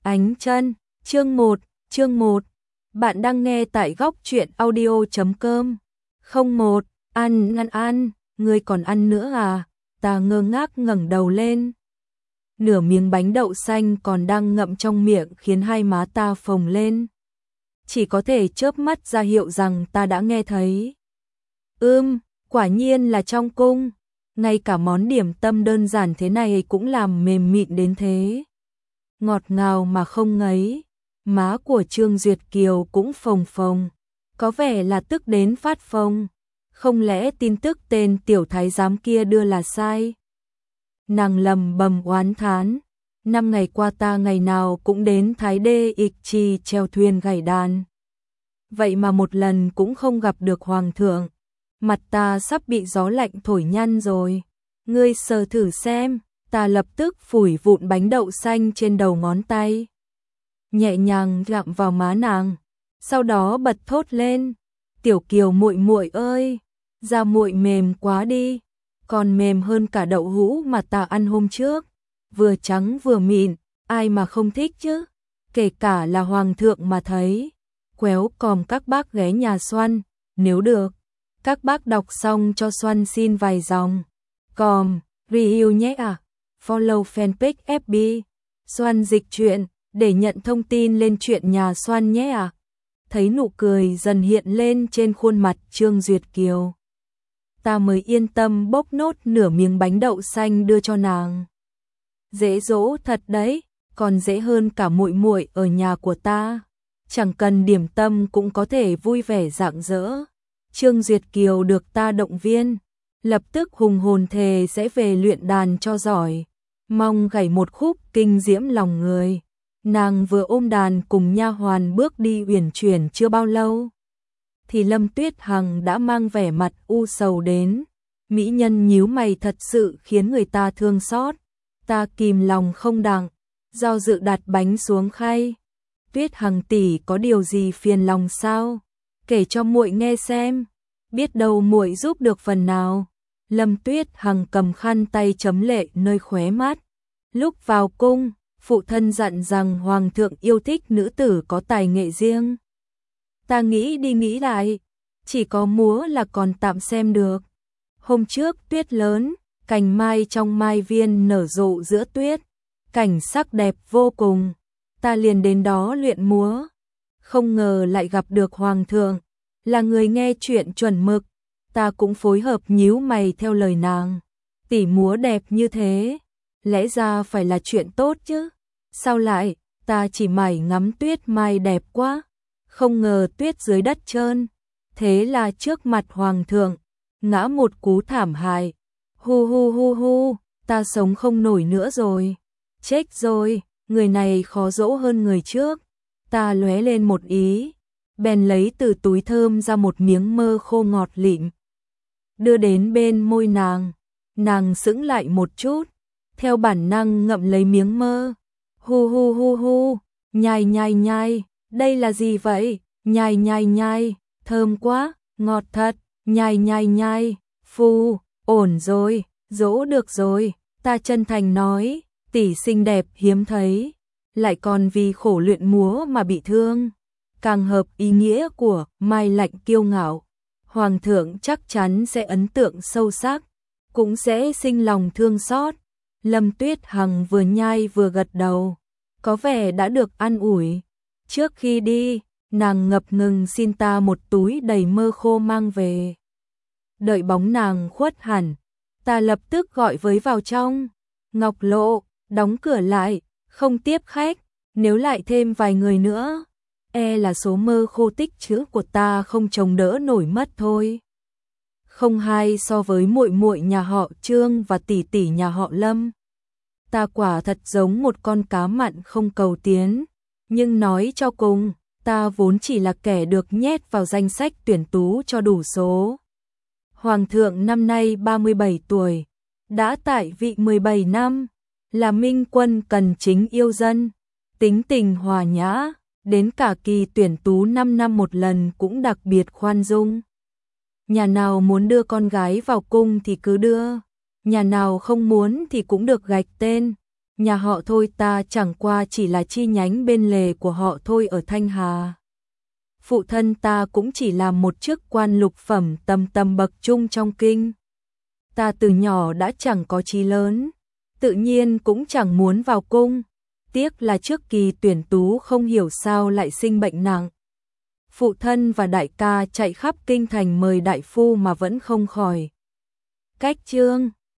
Ánh Chân, chương 1. Bạn đang nghe tại góc truyện audio.com. 01, ăn, ngươi còn ăn nữa à? Ta ngơ ngác ngẩng đầu lên. Nửa miếng bánh đậu xanh còn đang ngậm trong miệng khiến hai má ta phồng lên. Chỉ có thể chớp mắt ra hiệu rằng ta đã nghe thấy. Quả nhiên là trong cung. Ngay cả món điểm tâm đơn giản thế này cũng làm mềm mịn đến thế. Ngọt ngào mà không ngấy. Má của Trương Duyệt Kiều cũng phồng phồng, có vẻ là tức đến phát phồng. Không lẽ tin tức tên tiểu thái giám kia đưa là sai? Nàng lầm bầm oán thán. 5 ngày qua ta ngày nào cũng đến Thái Đê Ịch Trì treo thuyền gảy đàn. Vậy mà một lần cũng không gặp được hoàng thượng. Mặt ta sắp bị gió lạnh thổi nhăn rồi. Ngươi sờ thử xem. Ta lập tức phủi vụn bánh đậu xanh trên đầu ngón tay, nhẹ nhàng gặm vào má nàng, sau đó bật thốt lên, "Tiểu Kiều muội muội ơi, da muội mềm quá đi, còn mềm hơn cả đậu hũ mà ta ăn hôm trước, vừa trắng vừa mịn, ai mà không thích chứ, kể cả là hoàng thượng mà thấy." Quéo còm các bác ghé nhà Xoăn, nếu được, các bác đọc xong cho Xoăn xin vài dòng. Còm, review nhé à. Follow fanpage FB Xoăn Dịch Truyện để nhận thông tin lên chuyện nhà Xoăn nhé à. Thấy nụ cười dần hiện lên trên khuôn mặt Trương Duyệt Kiều, ta mới yên tâm bốc nốt nửa miếng bánh đậu xanh đưa cho nàng. Dễ dỗ thật đấy, còn dễ hơn cả muội muội ở nhà của ta. Chẳng cần điểm tâm cũng có thể vui vẻ rạng rỡ. Trương Duyệt Kiều được ta động viên, lập tức hùng hồn thề sẽ về luyện đàn cho giỏi, mong gảy một khúc kinh diễm lòng người. Nàng vừa ôm đàn cùng nha hoàn bước đi uyển chuyển chưa bao lâu, thì Lâm Tuyết Hằng đã mang vẻ mặt u sầu đến. Mỹ nhân nhíu mày thật sự khiến người ta thương xót. Ta kìm lòng không đặng, do dự đặt bánh xuống khay. "Tuyết Hằng tỷ có điều gì phiền lòng sao? Kể cho muội nghe xem, biết đâu muội giúp được phần nào." Lâm Tuyết Hằng cầm khăn tay chấm lệ nơi khóe mắt. Lúc vào cung, phụ thân dặn rằng hoàng thượng yêu thích nữ tử có tài nghệ riêng. Ta nghĩ đi nghĩ lại, chỉ có múa là còn tạm xem được. Hôm trước tuyết lớn, cành mai trong mai viên nở rộ giữa tuyết, cảnh sắc đẹp vô cùng. Ta liền đến đó luyện múa. Không ngờ lại gặp được hoàng thượng, là người nghe chuyện chuẩn mực. Ta cũng phối hợp nhíu mày theo lời nàng. Tỷ múa đẹp như thế, lẽ ra phải là chuyện tốt chứ. Sao lại, ta chỉ mải ngắm tuyết mai đẹp quá. Không ngờ tuyết dưới đất trơn. Thế là trước mặt hoàng thượng, ngã một cú thảm hại. Hu, ta sống không nổi nữa rồi. Chết rồi, người này khó dỗ hơn người trước. Ta lóe lên một ý, bèn lấy từ túi thơm ra một miếng mơ khô ngọt lịm, đưa đến bên môi nàng. Nàng sững lại một chút, theo bản năng ngậm lấy miếng mơ. Hu, nhai, đây là gì vậy? Nhai, thơm quá, ngọt thật, nhai, phu, ổn rồi, dỗ được rồi. Ta chân thành nói, tỷ xinh đẹp hiếm thấy, lại còn vì khổ luyện múa mà bị thương, càng hợp ý nghĩa của mai lạnh kiêu ngạo. Hoàng thượng chắc chắn sẽ ấn tượng sâu sắc, cũng sẽ sinh lòng thương xót. Lâm Tuyết Hằng vừa nhai vừa gật đầu, có vẻ đã được an ủi. Trước khi đi, nàng ngập ngừng xin ta một túi đầy mơ khô mang về. Đợi bóng nàng khuất hẳn, ta lập tức gọi với vào trong. "Ngọc Lộ, đóng cửa lại, không tiếp khách, nếu lại thêm vài người nữa, e là số mơ khô tích trữ của ta không chống đỡ nổi mất thôi." Không hay so với muội muội nhà họ Trương và tỷ tỷ nhà họ Lâm. Ta quả thật giống một con cá mặn không cầu tiến, nhưng nói cho cùng, ta vốn chỉ là kẻ được nhét vào danh sách tuyển tú cho đủ số. Hoàng thượng năm nay 37 tuổi, đã tại vị 17 năm, là minh quân cần chính yêu dân, tính tình hòa nhã, đến cả kỳ tuyển tú 5 năm một lần cũng đặc biệt khoan dung. Nhà nào muốn đưa con gái vào cung thì cứ đưa, nhà nào không muốn thì cũng được gạch tên. Nhà họ Thôi ta chẳng qua chỉ là chi nhánh bên lề của họ Thôi ở Thanh Hà. Phụ thân ta cũng chỉ là một chức quan lục phẩm tầm tầm bậc trung trong kinh. Ta từ nhỏ đã chẳng có chí lớn, tự nhiên cũng chẳng muốn vào cung. Tiếc là trước kỳ tuyển tú không hiểu sao lại sinh bệnh nặng. Phụ thân và đại ca chạy khắp kinh thành mời đại phu mà vẫn không khỏi. Cách chương